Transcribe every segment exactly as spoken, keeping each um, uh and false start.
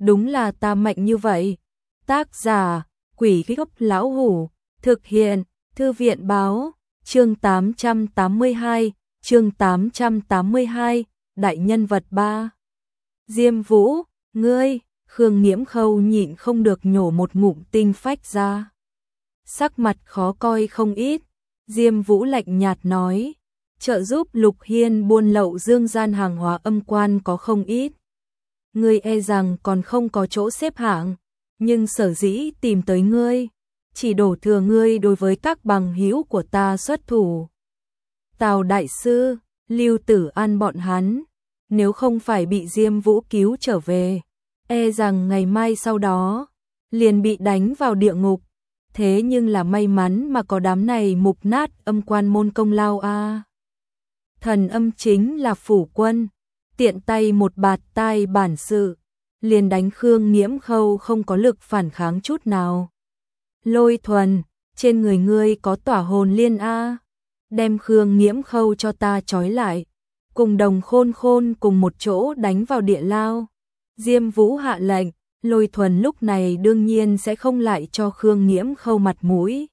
đúng là ta mạnh như vậy. Tác giả, Quỷ Gốc Lão Hủ, thực hiện, Thư viện Báo, chương tám trăm tám mươi hai, chương tám trăm tám mươi hai, đại nhân vật ba. Diêm Vũ, ngươi, Khương Nghiễm Khâu nhịn không được nhổ một ngụm tinh phách ra. Sắc mặt khó coi không ít, Diêm Vũ lạnh nhạt nói, trợ giúp Lục Hiên buôn lậu dương gian hàng hóa âm quan có không ít. Ngươi e rằng còn không có chỗ xếp hạng, nhưng sở dĩ tìm tới ngươi, chỉ đổ thừa ngươi đối với các bằng hữu của ta xuất thủ. Tào đại sư, Lưu Tử An bọn hắn, nếu không phải bị Diêm Vũ cứu trở về, e rằng ngày mai sau đó liền bị đánh vào địa ngục. Thế nhưng là may mắn mà có đám này mục nát âm quan môn công lao a. Thần âm chính là phủ quân, tiện tay một bạt tai bản sự, liền đánh Khương Nghiễm Khâu không có lực phản kháng chút nào. Lôi Thuần, trên người ngươi có tỏa hồn liên a, đem Khương Nghiễm Khâu cho ta trói lại, cùng Đồng Khôn Khôn cùng một chỗ đánh vào địa lao. Diêm Vũ hạ lệnh, Lôi Thuần lúc này đương nhiên sẽ không lại cho Khương Nghiễm Khâu mặt mũi.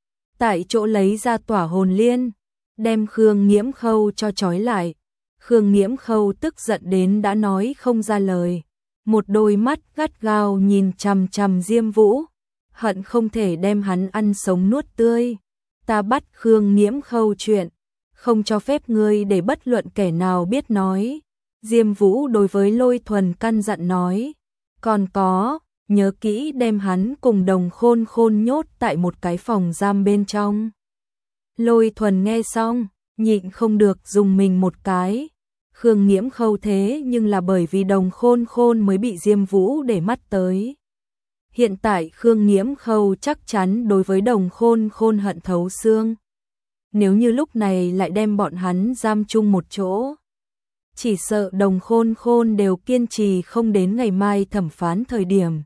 Tại chỗ lấy ra tỏa hồn liên, đem Khương Nghiễm Khâu cho trói lại. Khương Nghiễm Khâu tức giận đến đã nói không ra lời, một đôi mắt gắt gao nhìn chằm chằm Diêm Vũ, hận không thể đem hắn ăn sống nuốt tươi. Ta bắt Khương Nghiễm Khâu chuyện, không cho phép ngươi để bất luận kẻ nào biết nói. Diêm Vũ đối với Lôi Thuần căn dặn nói, còn có, nhớ kỹ đem hắn cùng Đồng Khôn Khôn nhốt tại một cái phòng giam bên trong. Lôi Thuần nghe xong, nhịn không được dùng mình một cái. Khương Nghiễm Khâu thế nhưng là bởi vì Đồng Khôn Khôn mới bị Diêm Vũ để mắt tới. Hiện tại Khương Nghiễm Khâu chắc chắn đối với Đồng Khôn Khôn hận thấu xương. Nếu như lúc này lại đem bọn hắn giam chung một chỗ, chỉ sợ Đồng Khôn Khôn đều kiên trì không đến ngày mai thẩm phán thời điểm.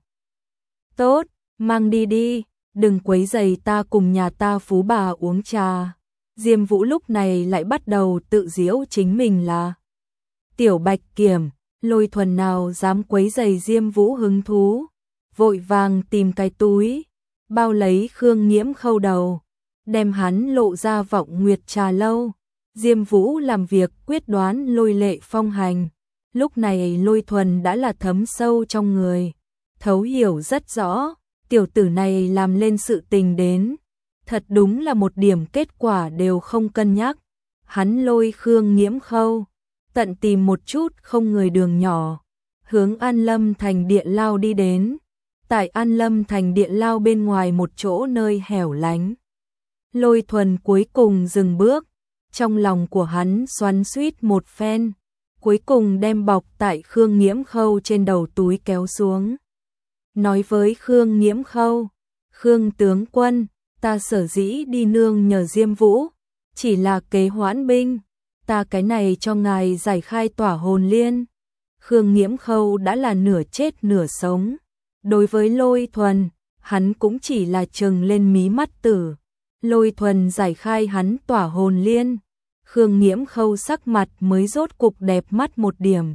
Tốt, mang đi đi, đừng quấy rầy ta cùng nhà ta phú bà uống trà. Diêm Vũ lúc này lại bắt đầu tự giễu chính mình là Tiểu Bạch Kiểm. Lôi Thuần nào dám quấy rầy Diêm Vũ hứng thú, vội vàng tìm cái túi, bao lấy Khương Nghiễm Khâu đầu, đem hắn lộ ra Vọng Nguyệt trà lâu. Diêm Vũ làm việc quyết đoán lôi lệ phong hành, lúc này Lôi Thuần đã là thấm sâu trong người, thấu hiểu rất rõ, tiểu tử này làm lên sự tình đến, thật đúng là một điểm kết quả đều không cân nhắc. Hắn lôi Khương Nghiễm Khâu, tận tìm một chút không người đường nhỏ, hướng An Lâm thành địa lao đi đến. Tại An Lâm thành địa lao bên ngoài một chỗ nơi hẻo lánh, Lôi Thuần cuối cùng dừng bước, trong lòng của hắn xoắn xuýt một phen, cuối cùng đem bọc tại Khương Nghiễm Khâu trên đầu túi kéo xuống. Nói với Khương Nghiễm Khâu, Khương tướng quân, ta sở dĩ đi nương nhờ Diêm Vũ, chỉ là kế hoãn binh, ta cái này cho ngài giải khai tỏa hồn liên. Khương Nghiễm Khâu đã là nửa chết nửa sống, đối với Lôi Thuần, hắn cũng chỉ là trừng lên mí mắt tử. Lôi Thuần giải khai hắn tỏa hồn liên, Khương Nghiễm Khâu sắc mặt mới rốt cục đẹp mắt một điểm.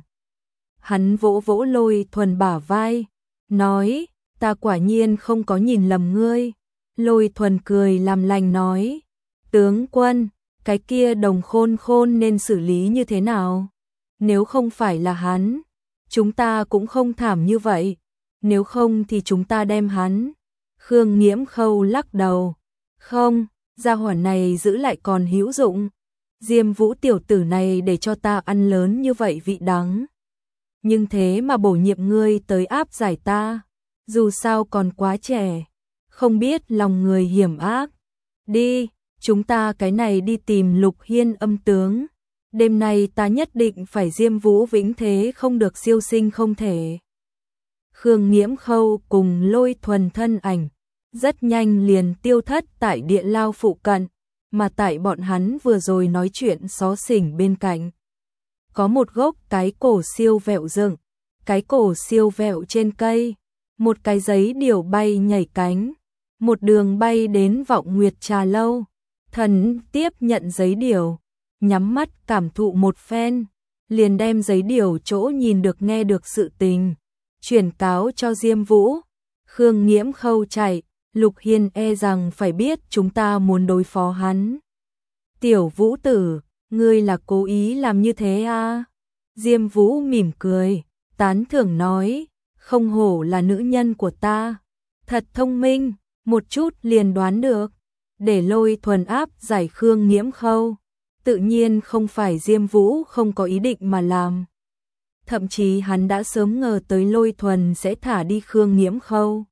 Hắn vỗ vỗ Lôi Thuần bả vai, nói, ta quả nhiên không có nhìn lầm ngươi. Lôi Thuần cười làm lành nói, tướng quân, cái kia Đồng Khôn Khôn nên xử lý như thế nào? Nếu không phải là hắn, chúng ta cũng không thảm như vậy, nếu không thì chúng ta đem hắn. Khương Nghiễm Khâu lắc đầu, không, gia hỏa này giữ lại còn hữu dụng. Diêm Vũ tiểu tử này để cho ta ăn lớn như vậy vị đắng, nhưng thế mà bổ nhiệm ngươi tới áp giải ta, dù sao còn quá trẻ, không biết lòng người hiểm ác. Đi, chúng ta cái này đi tìm Lục Hiên âm tướng, đêm nay ta nhất định phải Diêm Vũ vĩnh thế không được siêu sinh không thể. Khương Nghiễm Khâu cùng Lôi Thuần thân ảnh rất nhanh liền tiêu thất tại địa lao phụ cận, mà tại bọn hắn vừa rồi nói chuyện xó xỉnh bên cạnh, có một gốc cái cổ siêu vẹo dựng, cái cổ siêu vẹo trên cây, một cái giấy điểu bay nhảy cánh, một đường bay đến Vọng Nguyệt trà lâu. Thần tiếp nhận giấy điểu, nhắm mắt cảm thụ một phen, liền đem giấy điểu chỗ nhìn được nghe được sự tình, chuyển cáo cho Diêm Vũ. Khương Nghiễm Khâu chạy, Lục Hiên e rằng phải biết chúng ta muốn đối phó hắn. Tiểu Vũ tử, ngươi là cố ý làm như thế à? Diêm Vũ mỉm cười, tán thưởng nói, không hổ là nữ nhân của ta. Thật thông minh, một chút liền đoán được. Để Lôi Thuần áp giải Khương Nghiễm Khâu, tự nhiên không phải Diêm Vũ không có ý định mà làm. Thậm chí hắn đã sớm ngờ tới Lôi Thuần sẽ thả đi Khương Nghiễm Khâu.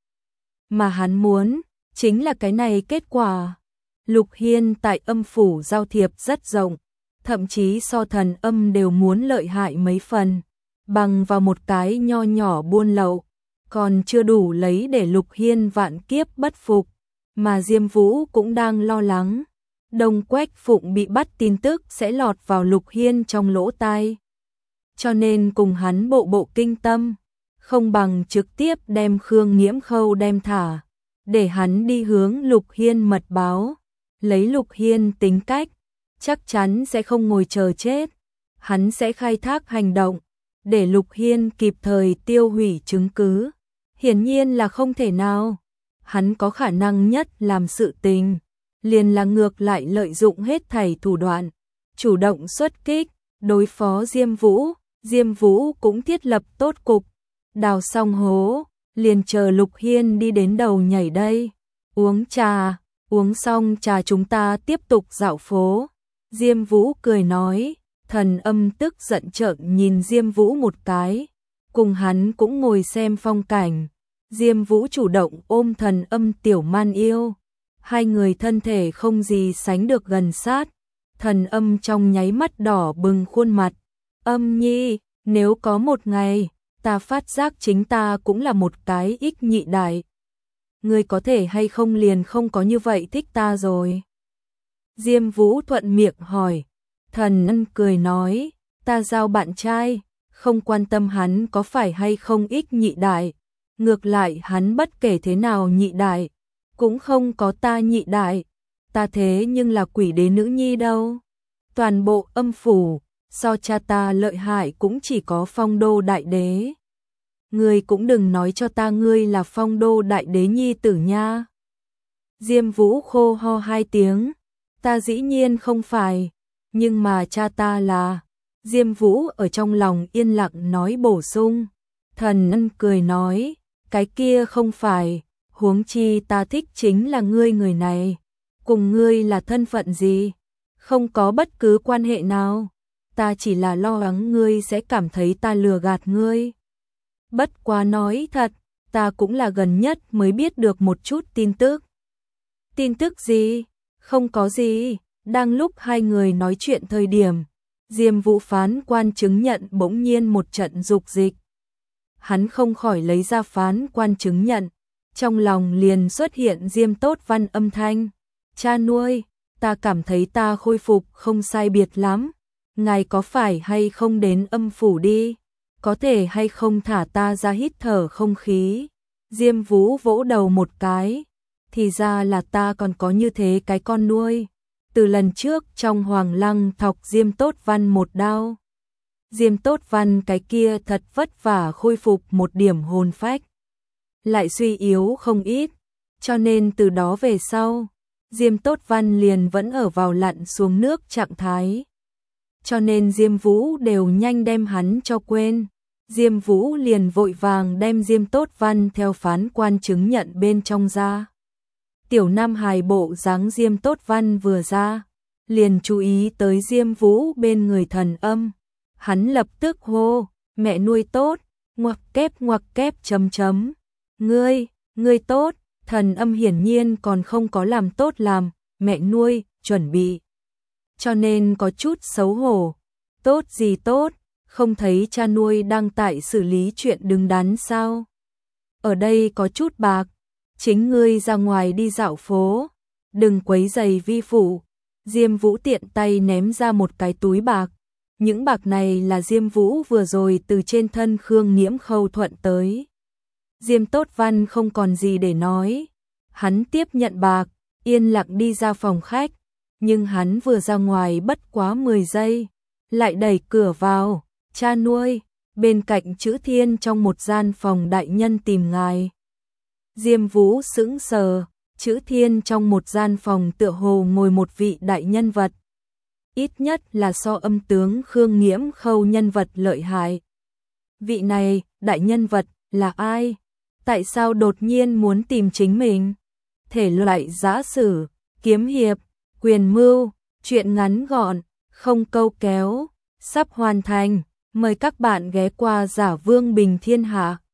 Mà hắn muốn, chính là cái này kết quả. Lục Hiên tại âm phủ giao thiệp rất rộng, thậm chí so thần âm đều muốn lợi hại mấy phần. Bằng vào một cái nho nhỏ buôn lậu, còn chưa đủ lấy để Lục Hiên vạn kiếp bất phục. Mà Diêm Vũ cũng đang lo lắng, Đông Quách Phụng bị bắt tin tức sẽ lọt vào Lục Hiên trong lỗ tai. Cho nên cùng hắn bộ bộ kinh tâm, không bằng trực tiếp đem Khương Nghiễm Khâu đem thả, để hắn đi hướng Lục Hiên mật báo. Lấy Lục Hiên tính cách, chắc chắn sẽ không ngồi chờ chết, hắn sẽ khai thác hành động, để Lục Hiên kịp thời tiêu hủy chứng cứ. Hiển nhiên là không thể nào. Hắn có khả năng nhất làm sự tình, liền là ngược lại lợi dụng hết thảy thủ đoạn, chủ động xuất kích, đối phó Diêm Vũ. Diêm Vũ cũng thiết lập tốt cục, đào xong hố, liền chờ Lục Hiên đi đến đầu nhảy đây. Uống trà, uống xong trà chúng ta tiếp tục dạo phố. Diêm Vũ cười nói, thần âm tức giận trợn nhìn Diêm Vũ một cái, cùng hắn cũng ngồi xem phong cảnh. Diêm Vũ chủ động ôm thần âm tiểu man yêu, hai người thân thể không gì sánh được gần sát. Thần âm trong nháy mắt đỏ bừng khuôn mặt. Âm nhi, nếu có một ngày, ta phát giác chính ta cũng là một cái ích nhị đại. Ngươi có thể hay không liền không có như vậy thích ta rồi? Diêm Vũ thuận miệng hỏi. Thần âm cười nói, ta giao bạn trai, không quan tâm hắn có phải hay không ích nhị đại. Ngược lại hắn bất kể thế nào nhị đại, cũng không có ta nhị đại. Ta thế nhưng là quỷ đế nữ nhi đâu. Toàn bộ âm phủ, so cha ta lợi hại cũng chỉ có Phong Đô đại đế. Ngươi cũng đừng nói cho ta ngươi là Phong Đô đại đế nhi tử nha. Diêm Vũ khô ho hai tiếng. Ta dĩ nhiên không phải, nhưng mà cha ta là. Diêm Vũ ở trong lòng yên lặng nói bổ sung. Thần ân cười nói, cái kia không phải, huống chi ta thích chính là ngươi người này. Cùng ngươi là thân phận gì? Không có bất cứ quan hệ nào. Ta chỉ là lo lắng ngươi sẽ cảm thấy ta lừa gạt ngươi. Bất quá nói thật, ta cũng là gần nhất mới biết được một chút tin tức. Tin tức gì? Không có gì. Đang lúc hai người nói chuyện thời điểm, Diêm Vũ phán quan chứng nhận bỗng nhiên một trận dục dịch. Hắn không khỏi lấy ra phán quan chứng nhận, trong lòng liền xuất hiện Diêm Tốt Văn âm thanh. Cha nuôi, ta cảm thấy ta khôi phục không sai biệt lắm. Ngài có phải hay không đến âm phủ đi? Có thể hay không thả ta ra hít thở không khí? Diêm Vũ vỗ đầu một cái. Thì ra là ta còn có như thế cái con nuôi. Từ lần trước trong Hoàng Lăng thọc Diêm Tốt Văn một đao. Diêm Tốt Văn cái kia thật vất vả khôi phục một điểm hồn phách. Lại suy yếu không ít. Cho nên từ đó về sau, Diêm Tốt Văn liền vẫn ở vào lặn xuống nước trạng thái. Cho nên Diêm Vũ đều nhanh đem hắn cho quên. Diêm Vũ liền vội vàng đem Diêm Tốt Văn theo phán quan chứng nhận bên trong ra. Tiểu Nam Hài bộ dáng Diêm Tốt Văn vừa ra, liền chú ý tới Diêm Vũ bên người thần âm. Hắn lập tức hô, mẹ nuôi tốt, ngoặc kép ngoặc kép chấm chấm. Ngươi, ngươi tốt, thần âm hiển nhiên còn không có làm tốt làm, mẹ nuôi, chuẩn bị. Cho nên có chút xấu hổ. Tốt gì tốt, không thấy cha nuôi đang tại xử lý chuyện đứng đắn sao? Ở đây có chút bạc, chính ngươi ra ngoài đi dạo phố, đừng quấy rầy vi phụ. Diêm Vũ tiện tay ném ra một cái túi bạc. Những bạc này là Diêm Vũ vừa rồi từ trên thân Khương Nghiễm Khâu thuận tới. Diêm Tốt Văn không còn gì để nói. Hắn tiếp nhận bạc, yên lặng đi ra phòng khách. Nhưng hắn vừa ra ngoài bất quá mười giây, lại đẩy cửa vào. Cha nuôi, bên cạnh chữ Thiên trong một gian phòng đại nhân tìm ngài. Diêm Vũ sững sờ, chữ Thiên trong một gian phòng tựa hồ ngồi một vị đại nhân vật. Ít nhất là so âm tướng Khương Nghiễm Khâu nhân vật lợi hại. Vị này, đại nhân vật, là ai? Tại sao đột nhiên muốn tìm chính mình? Thể loại giã sử, kiếm hiệp, quyền mưu, truyện ngắn gọn, không câu kéo, sắp hoàn thành. Mời các bạn ghé qua Giả Vương Bình Thiên Hạ.